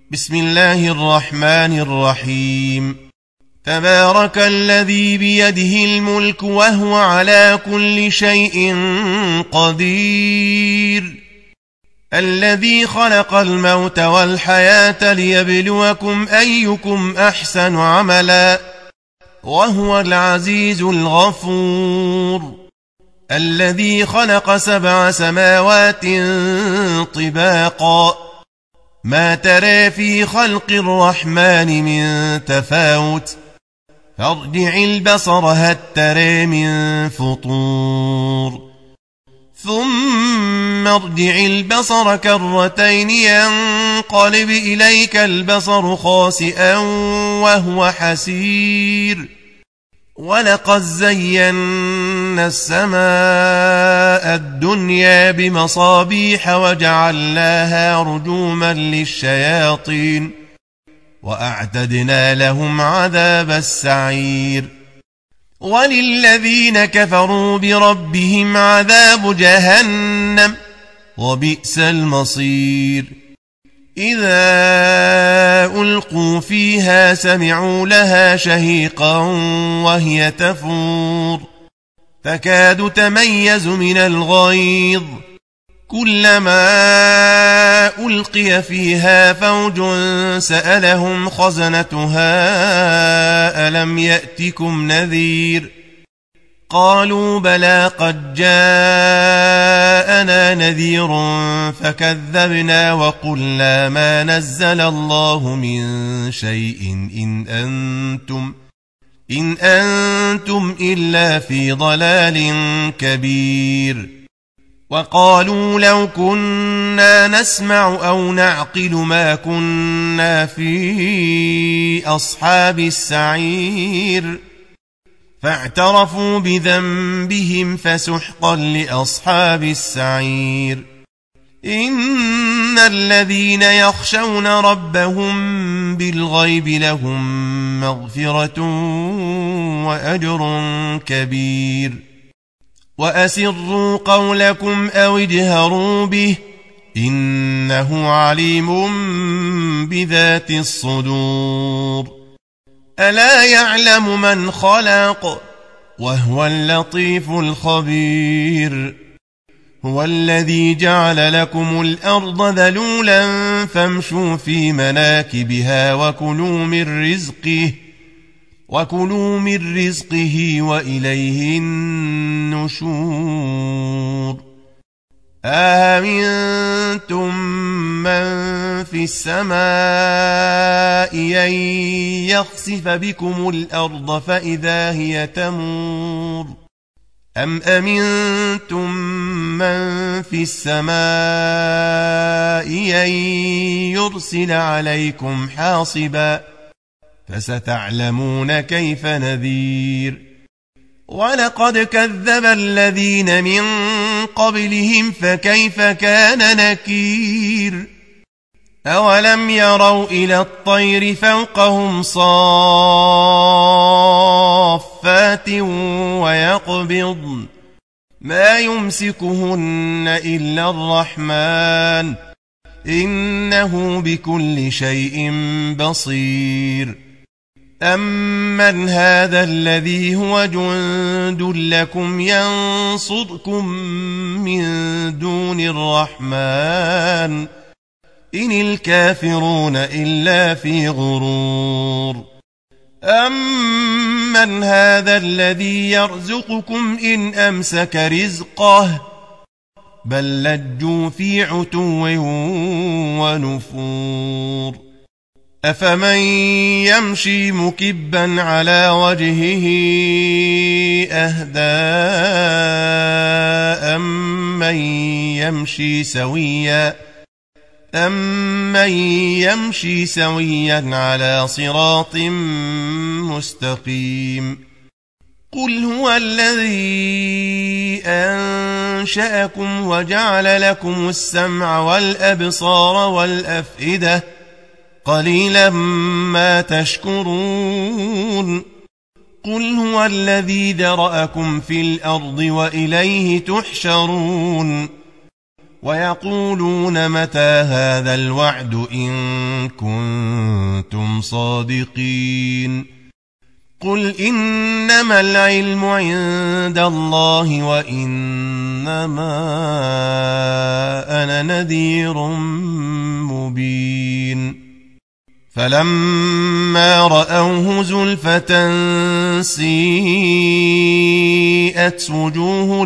بسم الله الرحمن الرحيم. تبارك الذي بيده الملك وهو على كل شيء قدير، الذي خلق الموت والحياة ليبلوكم أيكم أحسن عملا، وهو العزيز الغفور، الذي خلق 7 سماوات طباقا، ما ترى في خلق الرحمن من تفاوت، فارجع البصر هل ترى من فطور، ثم ارجع البصر كرتين ينقلب إليك البصر خاسئا وهو حسير، ولقد زينا السماء الدنيا بمصابيح وجعلناها رجوما للشياطين، وأعتدنا لهم عذاب السعير، وللذين كفروا بربهم عذاب جهنم وبئس المصير. إذا ألقوا فيها سمعوا لها شهيقا وهي تفور، تكاد تميز من الغيظ، كلما ألقي فيها فوج سألهم خزنتها ألم يأتكم نذير، قالوا بلى قد جاءنا نذير فكذبنا وقلنا ما نزل الله من شيء إن أنتم إلا في ضلال كبير. وقالوا لو كنا نسمع أو نعقل ما كنا في أصحاب السعير، فاعترفوا بذنبهم فسحقا لأصحاب السعير. إن الذين يخشون ربهم بالغيب لهم مغفرة وأجر كبير. وأسروا قولكم أو اجهروا به إنه عليم بذات الصدور. ألا يعلم من خلق وهو اللطيف الخبير. هو الذي جعل لكم الأرض ذلولا فامشوا في مناكبها وكلوا من رزقه وإليه النشور. أأمنتم من في السماء أن يخسف بكم الأرض فإذا هي تمور، أم أمنتم من في السماء أن يرسل عليكم حاصبا، فستعلمون كيف نذير. ولقد كذب الذين من قبلهم فكيف كان نكير. أولم يروا إلى الطير فوقهم صافات ويقبضن ما يمسكهن إلا الرحمن إنه بكل شيء بصير. أمن هذا الذي هو جند لكم ينصركم من دون الرحمن إن الكافرون إلا في غرور. أمن هذا الذي يرزقكم إن أمسك رزقه بل لجوا في عتو ونفور. أفمن يمشي مكبا على وجهه أهدى أمن يمشي سويا على صراط مستقيم. قل هو الذي أنشأكم وجعل لكم السمع والأبصار والأفئدة قليلا ما تشكرون. قل هو الذي ذرأكم في الأرض وإليه تحشرون. ويقولون متى هذا الوعد إن كنتم صادقين قل إنما العلم عند الله وإنما أنا نذير مبين فلما رأوه زلفة سيئت وجوه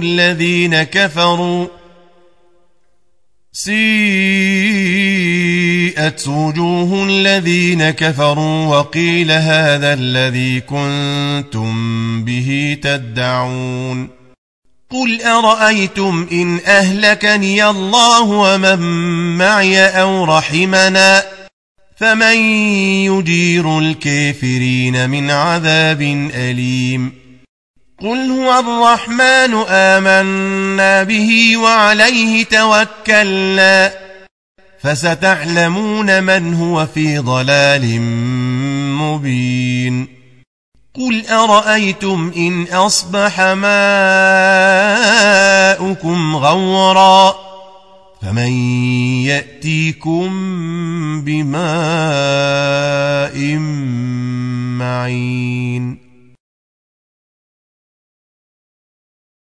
الذين كفروا وقيل هذا الذي كنتم به تدعون قل أرأيتم إن أهلكني الله ومن معي أو رحمنا فمن يجير الكافرين من عذاب أليم قل هو الرحمن آمنا به وعليه توكلنا فستعلمون من هو في ضلال مبين قل أرأيتم إن أصبح ماؤكم غورا فمن يأتيكم بماء معين